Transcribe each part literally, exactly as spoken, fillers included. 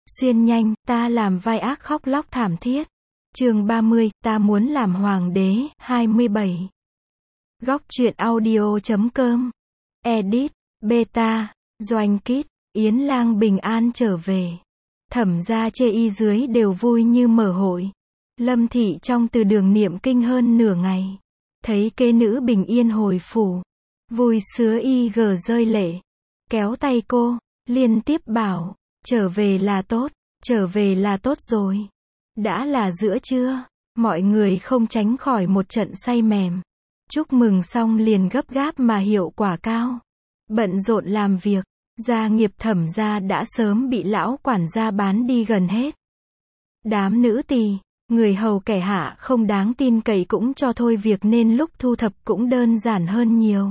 Xuyên nhanh, ta làm vai ác khóc lóc thảm thiết. Chương ba mươi, ta muốn làm hoàng đế, hai mươi bảy. Góc truyện audio chấm com. Edit, Beta, Doanh Kít, Yến Lang bình an trở về. Thẩm gia chê y dưới đều vui như mở hội. Lâm Thị trong từ đường niệm kinh hơn nửa ngày. Thấy kế nữ bình yên hồi phủ. Vui sứa y gờ rơi lệ. Kéo tay cô, liên tiếp bảo, trở về là tốt, trở về là tốt rồi. Đã là giữa trưa, mọi người không tránh khỏi một trận say mềm. Chúc mừng xong liền gấp gáp mà hiệu quả cao. Bận rộn làm việc, gia nghiệp Thẩm gia đã sớm bị lão quản gia bán đi gần hết. Đám nữ tỳ, người hầu kẻ hạ không đáng tin cậy cũng cho thôi việc nên lúc thu thập cũng đơn giản hơn nhiều.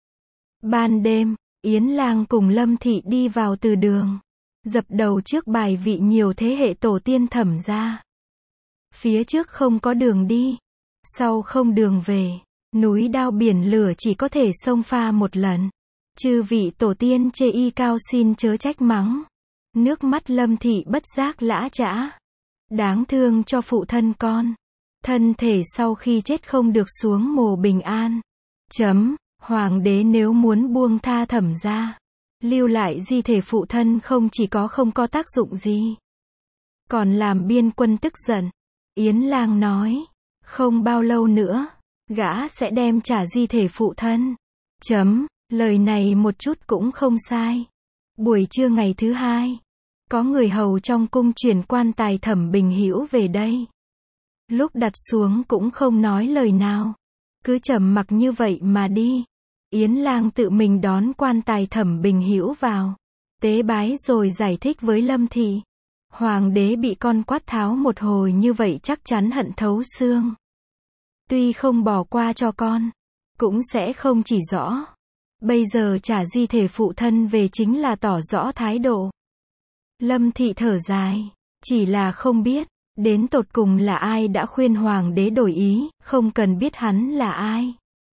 Ban đêm, Yến Lang cùng Lâm Thị đi vào từ đường. Dập đầu trước bài vị nhiều thế hệ tổ tiên Thẩm gia. Phía trước không có đường đi, sau không đường về, núi đao biển lửa chỉ có thể xông pha một lần. Chư vị tổ tiên chê y cao xin chớ trách mắng. Nước mắt Lâm Thị bất giác lã chã. Đáng thương cho phụ thân con. Thân thể sau khi chết không được xuống mồ bình an. Chấm, hoàng đế nếu muốn buông tha Thẩm gia, lưu lại di thể phụ thân không chỉ có không có tác dụng gì, còn làm biên quân tức giận. Yến Lang nói, không bao lâu nữa, gã sẽ đem trả di thể phụ thân. Chấm, lời này một chút cũng không sai. Buổi trưa ngày thứ hai, có người hầu trong cung chuyển quan tài Thẩm Bình Hữu về đây. Lúc đặt xuống cũng không nói lời nào, cứ trầm mặc như vậy mà đi. Yến Lang tự mình đón quan tài Thẩm Bình Hữu vào, tế bái rồi giải thích với Lâm Thị. Hoàng đế bị con quát tháo một hồi như vậy chắc chắn hận thấu xương. Tuy không bỏ qua cho con, cũng sẽ không chỉ rõ. Bây giờ trả di thể phụ thân về chính là tỏ rõ thái độ. Lâm Thị thở dài, chỉ là không biết, đến tột cùng là ai đã khuyên hoàng đế đổi ý, không cần biết hắn là ai.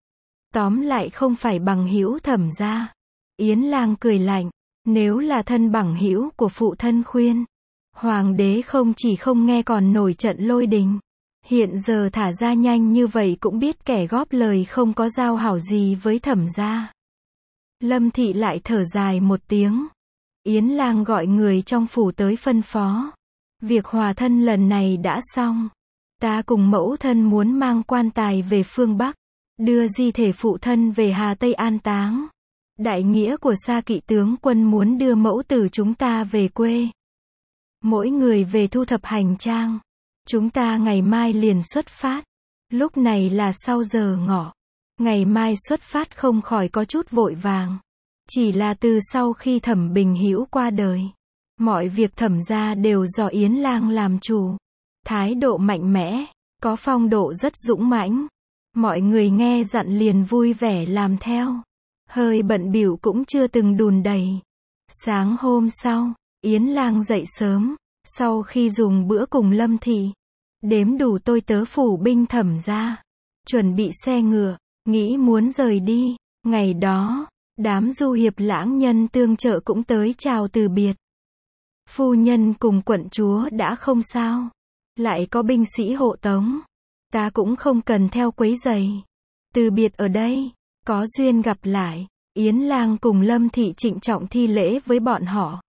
Tóm lại không phải bằng hữu Thẩm gia. Yến Lang cười lạnh, nếu là thân bằng hữu của phụ thân khuyên, hoàng đế không chỉ không nghe còn nổi trận lôi đình. Hiện giờ thả ra nhanh như vậy cũng biết kẻ góp lời không có giao hảo gì với Thẩm gia. Lâm Thị lại thở dài một tiếng. Yến Lang gọi người trong phủ tới phân phó. Việc hòa thân lần này đã xong. Ta cùng mẫu thân muốn mang quan tài về phương Bắc, đưa di thể phụ thân về Hà Tây an táng. Đại nghĩa của Sa Kỵ tướng quân muốn đưa mẫu tử chúng ta về quê. Mỗi người về thu thập hành trang. Chúng ta ngày mai liền xuất phát. Lúc này là sau giờ ngọ. Ngày mai xuất phát không khỏi có chút vội vàng. Chỉ là từ sau khi Thẩm Bình Hữu qua đời, mọi việc Thẩm gia đều do Yến Lang làm chủ. Thái độ mạnh mẽ, có phong độ rất dũng mãnh. Mọi người nghe dặn liền vui vẻ làm theo. Hơi bận bịu cũng chưa từng đùn đẩy. Sáng hôm sau, Yến Lang dậy sớm, sau khi dùng bữa cùng Lâm Thị, đếm đủ tôi tớ phủ binh Thẩm gia, chuẩn bị xe ngựa, nghĩ muốn rời đi. Ngày đó, đám du hiệp lãng nhân tương trợ cũng tới chào từ biệt. Phu nhân cùng quận chúa đã không sao, lại có binh sĩ hộ tống, ta cũng không cần theo quấy rầy. Từ biệt ở đây, có duyên gặp lại. Yến Lang cùng Lâm Thị trịnh trọng thi lễ với bọn họ.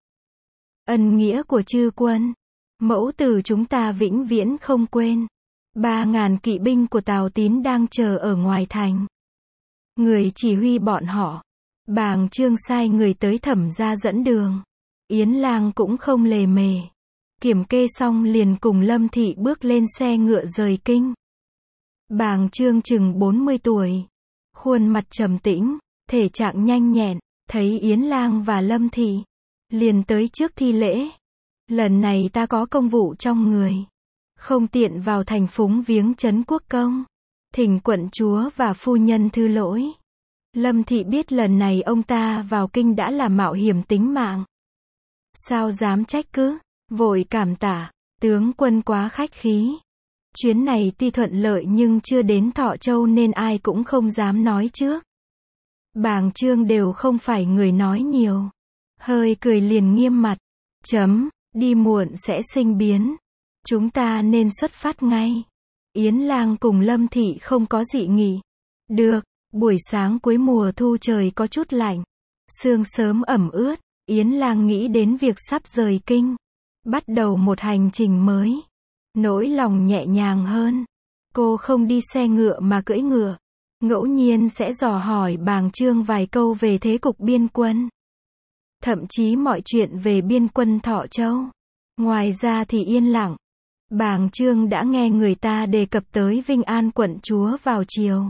Ân nghĩa của chư quân, mẫu tử chúng ta vĩnh viễn không quên. Ba ngàn kỵ binh của Tào Tín đang chờ ở ngoài thành. Người chỉ huy bọn họ, Bàng Trương sai người tới Thẩm gia dẫn đường. Yến Lang cũng không lề mề. Kiểm kê xong liền cùng Lâm Thị bước lên xe ngựa rời kinh. Bàng Trương chừng bốn mươi tuổi. Khuôn mặt trầm tĩnh, thể trạng nhanh nhẹn, thấy Yến Lang và Lâm Thị, liền tới trước thi lễ. Lần này ta có công vụ trong người, không tiện vào thành phúng viếng trấn quốc công. Thỉnh quận chúa và phu nhân thứ lỗi. Lâm Thị biết lần này ông ta vào kinh đã là mạo hiểm tính mạng. Sao dám trách cứ, vội cảm tạ, tướng quân quá khách khí. Chuyến này tuy thuận lợi nhưng chưa đến Thọ Châu nên ai cũng không dám nói trước. Bàng Trương đều không phải người nói nhiều. Hơi cười liền nghiêm mặt. Chấm, đi muộn sẽ sinh biến. Chúng ta nên xuất phát ngay. Yến Lang cùng Lâm Thị không có dị nghị. Được, buổi sáng cuối mùa thu trời có chút lạnh. Sương sớm ẩm ướt, Yến Lang nghĩ đến việc sắp rời kinh. Bắt đầu một hành trình mới. Nỗi lòng nhẹ nhàng hơn. Cô không đi xe ngựa mà cưỡi ngựa. Ngẫu nhiên sẽ dò hỏi Bàng Chương vài câu về thế cục biên quân. Thậm chí mọi chuyện về biên quân Thọ Châu. Ngoài ra thì yên lặng. Bàng Chương đã nghe người ta đề cập tới Vinh An quận chúa vào chiều.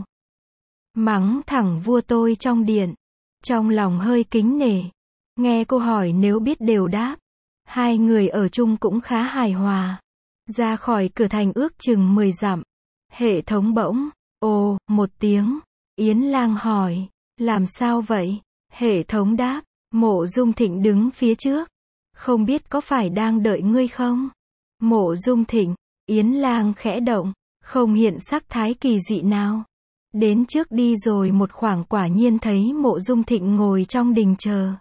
Mắng thẳng vua tôi trong điện. Trong lòng hơi kính nể. Nghe cô hỏi nếu biết đều đáp. Hai người ở chung cũng khá hài hòa. Ra khỏi cửa thành ước chừng mười dặm. Hệ thống bỗng, ồ, một tiếng. Yến Lang hỏi, làm sao vậy? Hệ thống đáp, Mộ Dung Thịnh đứng phía trước. Không biết có phải đang đợi ngươi không? Mộ Dung Thịnh, Yến Lang khẽ động, không hiện sắc thái kỳ dị nào. Đến trước đi rồi một khoảng quả nhiên thấy Mộ Dung Thịnh ngồi trong đình chờ.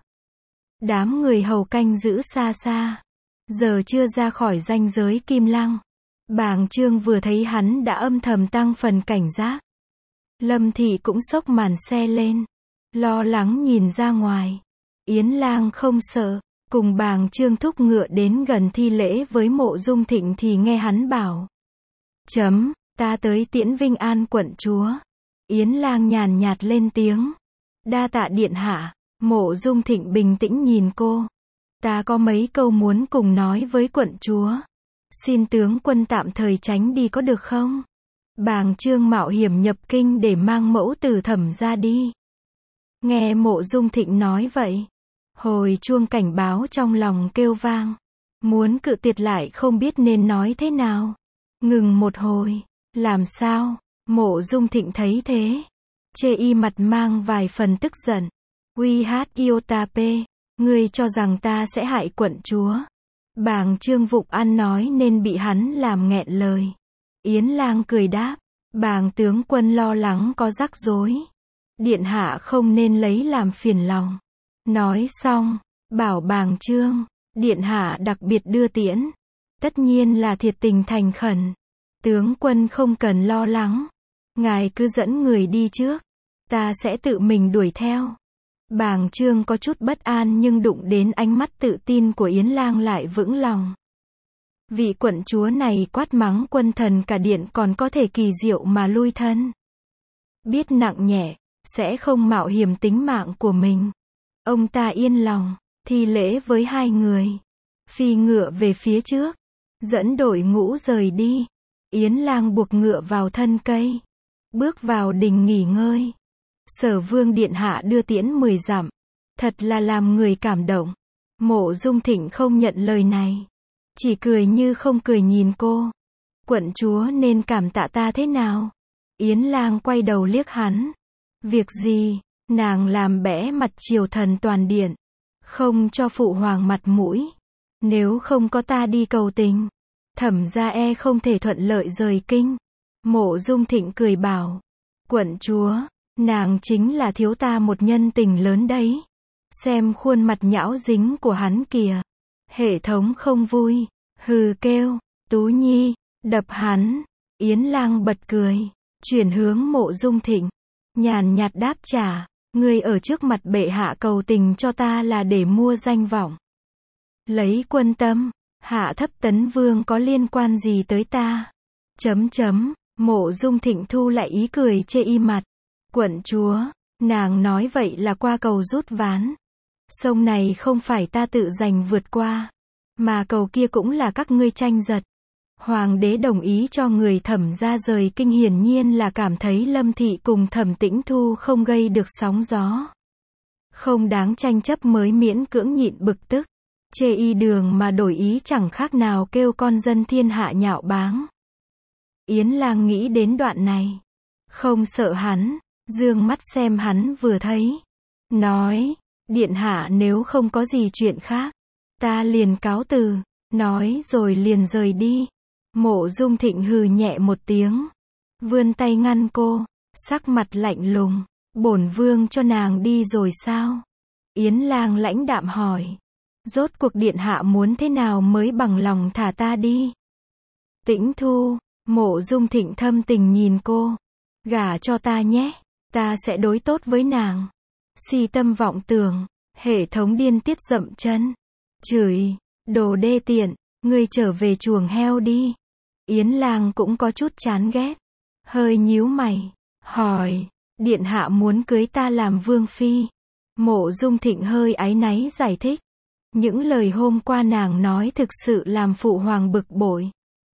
Đám người hầu canh giữ xa xa. Giờ chưa ra khỏi ranh giới Kim Lăng. Bàng Chương vừa thấy hắn đã âm thầm tăng phần cảnh giác. Lâm Thị cũng xốc màn xe lên. Lo lắng nhìn ra ngoài. Yến Lang không sợ. Cùng Bàng Chương thúc ngựa đến gần thi lễ với Mộ Dung Thịnh thì nghe hắn bảo. Chấm, ta tới tiễn Vinh An quận chúa. Yến Lang nhàn nhạt lên tiếng. Đa tạ điện hạ. Mộ Dung Thịnh bình tĩnh nhìn cô. Ta có mấy câu muốn cùng nói với quận chúa. Xin tướng quân tạm thời tránh đi có được không? Bàng Chương mạo hiểm nhập kinh để mang mẫu từ Thẩm ra đi. Nghe Mộ Dung Thịnh nói vậy. Hồi chuông cảnh báo trong lòng kêu vang. Muốn cự tuyệt lại không biết nên nói thế nào. Ngừng một hồi. Làm sao? Mộ Dung Thịnh thấy thế. Chê y mặt mang vài phần tức giận. Uy hát Iotape. Ngươi cho rằng ta sẽ hại quận chúa. Bàng Chương vụng ăn nói nên bị hắn làm nghẹn lời. Yến Lang cười đáp. Bàng tướng quân lo lắng có rắc rối. Điện hạ không nên lấy làm phiền lòng. Nói xong, bảo Bàng Chương, điện hạ đặc biệt đưa tiễn. Tất nhiên là thiệt tình thành khẩn. Tướng quân không cần lo lắng. Ngài cứ dẫn người đi trước. Ta sẽ tự mình đuổi theo. Bàng Chương có chút bất an nhưng đụng đến ánh mắt tự tin của Yến Lang lại vững lòng. Vị quận chúa này quát mắng quân thần cả điện còn có thể kỳ diệu mà lui thân. Biết nặng nhẹ, sẽ không mạo hiểm tính mạng của mình. Ông ta yên lòng, thi lễ với hai người. Phi ngựa về phía trước, dẫn đội ngũ rời đi. Yến Lang buộc ngựa vào thân cây. Bước vào đình nghỉ ngơi. Sở Vương điện hạ đưa tiễn mười dặm. Thật là làm người cảm động. Mộ Dung Thịnh không nhận lời này. Chỉ cười như không cười nhìn cô. Quận chúa nên cảm tạ ta thế nào? Yến Lang quay đầu liếc hắn. Việc gì? Nàng làm bẽ mặt triều thần toàn điện. Không cho phụ hoàng mặt mũi. Nếu không có ta đi cầu tình. Thẩm gia e không thể thuận lợi rời kinh. Mộ Dung Thịnh cười bảo. Quận chúa, nàng chính là thiếu ta một nhân tình lớn đấy. Xem khuôn mặt nhão dính của hắn kìa. Hệ thống không vui. Hừ kêu. Tú Nhi, đập hắn. Yến Lang bật cười. Chuyển hướng Mộ Dung Thịnh. Nhàn nhạt đáp trả. Ngươi ở trước mặt bệ hạ cầu tình cho ta là để mua danh vọng. Lấy quân tâm. Hạ thấp tấn vương có liên quan gì tới ta? Chấm chấm. Mộ Dung Thịnh thu lại ý cười chê y mặt. Quận chúa, nàng nói vậy là qua cầu rút ván. Sông này không phải ta tự giành vượt qua. Mà cầu kia cũng là các ngươi tranh giật. Hoàng đế đồng ý cho người Thẩm ra rời kinh hiển nhiên là cảm thấy Lâm Thị cùng Thẩm Tĩnh Thu không gây được sóng gió. Không đáng tranh chấp mới miễn cưỡng nhịn bực tức. Chê y đường mà đổi ý chẳng khác nào kêu con dân thiên hạ nhạo báng. Yến Lang nghĩ đến đoạn này. Không sợ hắn, dương mắt xem hắn vừa thấy. Nói, điện hạ nếu không có gì chuyện khác, ta liền cáo từ. Nói rồi liền rời đi. Mộ Dung Thịnh hừ nhẹ một tiếng. Vươn tay ngăn cô, sắc mặt lạnh lùng. Bổn vương cho nàng đi rồi sao? Yến Lang lãnh đạm hỏi. Rốt cuộc điện hạ muốn thế nào mới bằng lòng thả ta đi? Tĩnh Thu, Mộ Dung Thịnh thâm tình nhìn cô. Gả cho ta nhé, ta sẽ đối tốt với nàng. Si tâm vọng tưởng, hệ thống điên tiết dậm chân. Chửi, đồ đê tiện, ngươi trở về chuồng heo đi. Yến Lang cũng có chút chán ghét. Hơi nhíu mày, hỏi, điện hạ muốn cưới ta làm vương phi. Mộ Dung Thịnh hơi áy náy giải thích. Những lời hôm qua nàng nói thực sự làm phụ hoàng bực bội.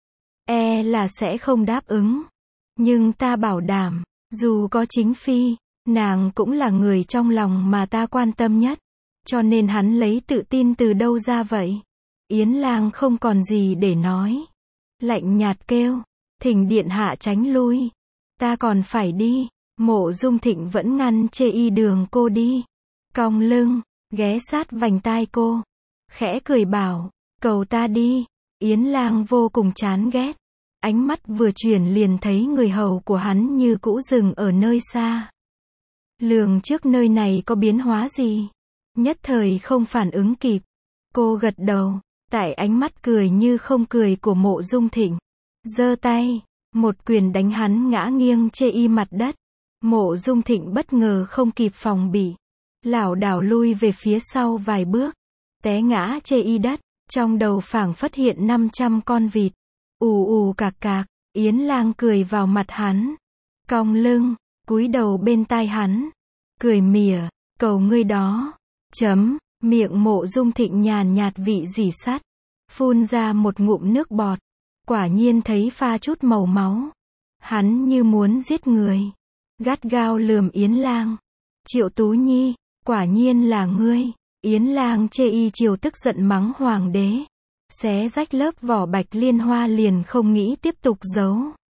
E là sẽ không đáp ứng. Nhưng ta bảo đảm, dù có chính phi, nàng cũng là người trong lòng mà ta quan tâm nhất. Cho nên hắn lấy tự tin từ đâu ra vậy? Yến Lang không còn gì để nói. Lạnh nhạt kêu, thỉnh điện hạ tránh lui. Ta còn phải đi. Mộ Dung Thịnh vẫn ngăn chê y đường cô đi. Cong lưng, ghé sát vành tai cô. Khẽ cười bảo, cầu ta đi. Yến Lang vô cùng chán ghét. Ánh mắt vừa chuyển liền thấy người hầu của hắn như cũ dừng ở nơi xa. Lường trước nơi này có biến hóa gì? Nhất thời không phản ứng kịp. Cô gật đầu, tại ánh mắt cười như không cười của Mộ Dung Thịnh. Giơ tay, một quyền đánh hắn ngã nghiêng chê y mặt đất. Mộ Dung Thịnh bất ngờ không kịp phòng bị. Lảo đảo lui về phía sau vài bước. Té ngã chê y đất, trong đầu phảng phất hiện năm trăm con vịt. Ù ù cạc cạc, Yến Lang cười vào mặt hắn. Cong lưng, cúi đầu bên tai hắn. Cười mỉa, cầu ngươi đó. Chấm, miệng Mộ Dung Thịnh nhàn nhạt vị dỉ sắt. Phun ra một ngụm nước bọt. Quả nhiên thấy pha chút màu máu. Hắn như muốn giết người. Gắt gao lườm Yến Lang. Triệu Tú Nhi, quả nhiên là ngươi. Yến Lang chê y chiều tức giận mắng hoàng đế. Xé rách lớp vỏ bạch liên hoa liền không nghĩ tiếp tục giấu.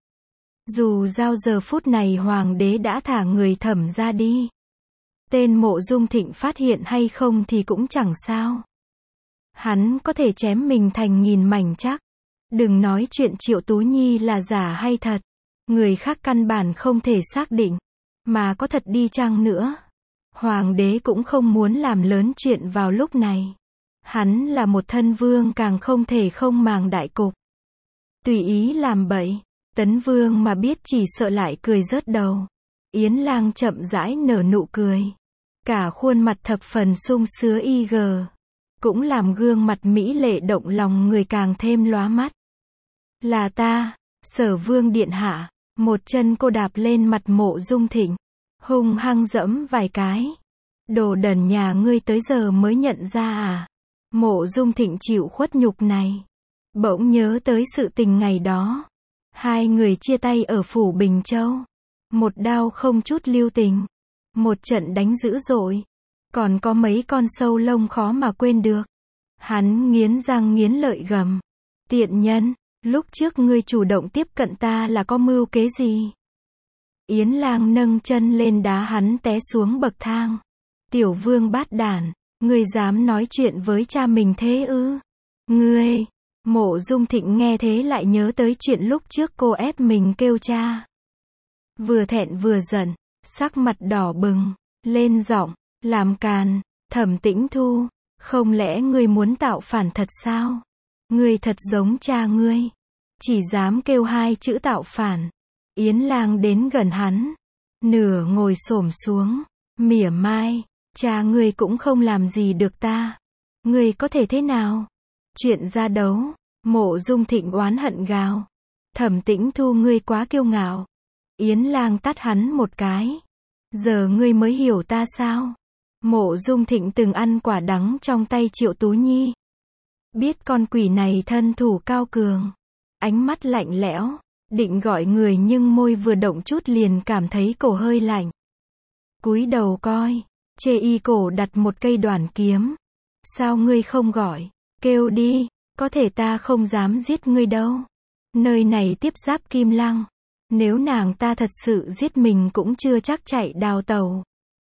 Dù giao giờ phút này hoàng đế đã thả người Thẩm ra đi. Tên Mộ Dung Thịnh phát hiện hay không thì cũng chẳng sao. Hắn có thể chém mình thành nghìn mảnh chắc. Đừng nói chuyện Triệu Tú Nhi là giả hay thật. Người khác căn bản không thể xác định. Mà có thật đi chăng nữa. Hoàng đế cũng không muốn làm lớn chuyện vào lúc này. Hắn là một thân vương càng không thể không màng đại cục. Tùy ý làm bậy. Tấn vương mà biết chỉ sợ lại cười rớt đầu. Yến Lang chậm rãi nở nụ cười. Cả khuôn mặt thập phần sung sứa y gờ. Cũng làm gương mặt mỹ lệ động lòng người càng thêm lóa mắt. Là ta, Sở Vương điện hạ. Một chân cô đạp lên mặt Mộ Dung Thịnh. Hung hăng dẫm vài cái. Đồ đần nhà ngươi tới giờ mới nhận ra à? Mộ Dung Thịnh chịu khuất nhục này. Bỗng nhớ tới sự tình ngày đó. Hai người chia tay ở phủ Bình Châu. Một đao không chút lưu tình. Một trận đánh dữ dội. Còn có mấy con sâu lông khó mà quên được. Hắn nghiến răng nghiến lợi gầm. Tiện nhân, lúc trước ngươi chủ động tiếp cận ta là có mưu kế gì? Yến Lang nâng chân lên đá hắn té xuống bậc thang. Tiểu vương bát đản, ngươi dám nói chuyện với cha mình thế ư? Ngươi, Mộ Dung Thịnh nghe thế lại nhớ tới chuyện lúc trước cô ép mình kêu cha. Vừa thẹn vừa giận, sắc mặt đỏ bừng, lên giọng, làm càn, Thẩm Tĩnh Thu, không lẽ ngươi muốn tạo phản thật sao? Ngươi thật giống cha ngươi, chỉ dám kêu hai chữ tạo phản. Yến Lang đến gần hắn, nửa ngồi xổm xuống, mỉa mai, cha ngươi cũng không làm gì được ta. Ngươi có thể thế nào? Chuyện ra đấu, Mộ Dung Thịnh oán hận gào. Thẩm Tĩnh Thu ngươi quá kiêu ngạo. Yến Lang tát hắn một cái. Giờ ngươi mới hiểu ta sao? Mộ Dung Thịnh từng ăn quả đắng trong tay Triệu Tú Nhi. Biết con quỷ này thân thủ cao cường. Ánh mắt lạnh lẽo. Định gọi người nhưng môi vừa động chút liền cảm thấy cổ hơi lạnh. Cúi đầu coi. Chê y cổ đặt một cây đoản kiếm. Sao ngươi không gọi? Kêu đi. Có thể ta không dám giết ngươi đâu. Nơi này tiếp giáp Kim Lăng. Nếu nàng ta thật sự giết mình cũng chưa chắc chạy đào tàu.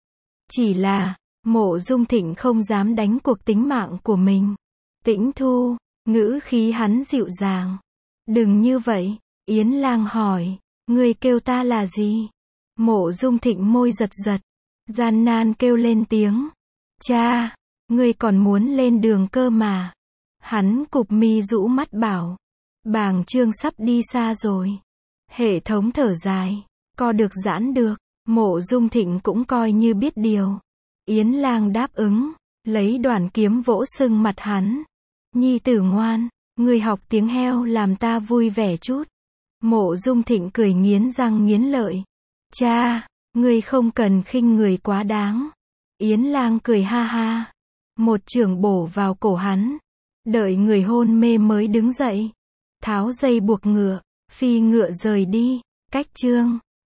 Chỉ là, Mộ Dung Thịnh không dám đánh cuộc tính mạng của mình. Tĩnh Thu, ngữ khí hắn dịu dàng. Đừng như vậy, Yến Lang hỏi, ngươi kêu ta là gì? Mộ Dung Thịnh môi giật giật, gian nan kêu lên tiếng. Cha, Ngươi còn muốn lên đường cơ mà. Hắn cụp mi rũ mắt bảo. Bàng Trương sắp đi xa rồi. Hệ thống thở dài. Co được giãn được. Mộ Dung Thịnh cũng coi như biết điều. Yến Lang đáp ứng. Lấy đoàn kiếm vỗ sưng mặt hắn. Nhi tử ngoan. Ngươi học tiếng heo làm ta vui vẻ chút. Mộ Dung Thịnh cười nghiến răng nghiến lợi. Cha, ngươi không cần khinh người quá đáng. Yến Lang cười ha ha. Một chưởng bổ vào cổ hắn. Đợi người hôn mê mới đứng dậy. Tháo dây buộc ngựa. Phi ngựa rời đi. Cách chương.